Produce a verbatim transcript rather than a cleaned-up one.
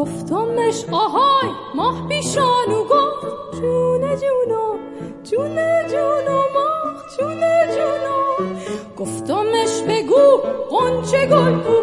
گفتمش آهای ماه پیشانو گفت جونه جونو جونه جونو ماه جونه جونو. گفتمش بگو غنچه گل